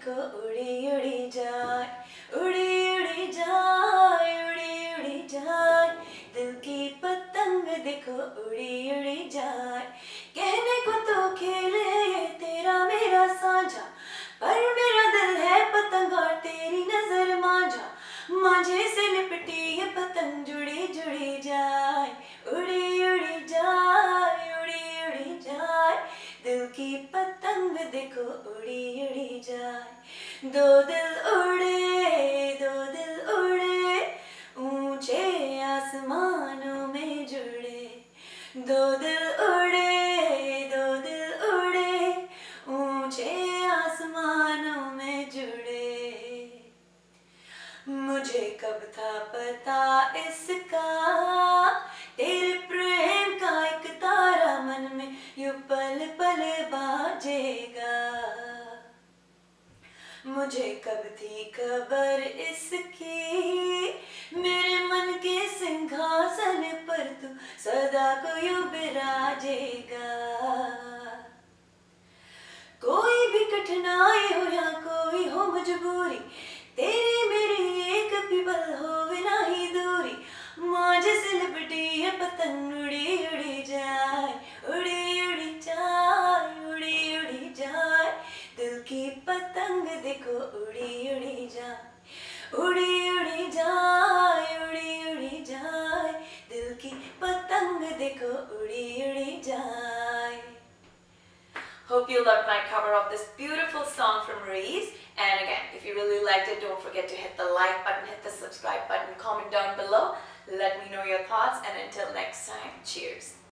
देखो उड़ी उड़ी जाए, उड़ी उड़ी जाए, उड़ी उड़ी जाए। दिल की पतंग देखो उड़ी उड़ी जाए। कहने को तो खेल है ये तेरा मेरा साझा, पर मेरा दिल है पतंग और तेरी नजर मांझा। मांझे से लिपटी ये पतंग जुड़ी जुड़ी जाए, उड़ी उड़ी जाए, उड़ी उड़ी जाए। दिल की पतंग देखो उड़ी उड़ी जाए। दो दिल उड़े, दो दिल उड़े, ऊंचे आसमानों में जुड़े। दो दिल उड़े, दो दिल उड़े, ऊंचे आसमानों में जुड़े। मुझे कब था पता इसका, तेरे प्रेम का एक तारा मन में यूं पल पल बाजेगा। मुझे कब थी खबर इसकी, मेरे मन के सिंहासन पर तू सदा को यूं बिराजेगा। कोई भी कठिनाई हो या कोई हो मजबूरी, तेरी मेरी एक भी पल हो बिना ही दूरी। मांझे से लिपटी ये पतंग उड़ी उड़ी जाए, उड़ी उड़ी जाए, उड़ी उड़ी जाए। दिल की पतंग देखो उड़ी उड़ी जाए, उड़ी उड़ी जाए, उड़ी उड़ी जाए। दिल की पतंग देखो उड़ी उड़ी जाए। Hope you loved my cover of this beautiful song from Reese. And again, if you really liked it, don't forget to hit the like button, hit the subscribe button, comment down below. Let me know your thoughts, and until next time, cheers.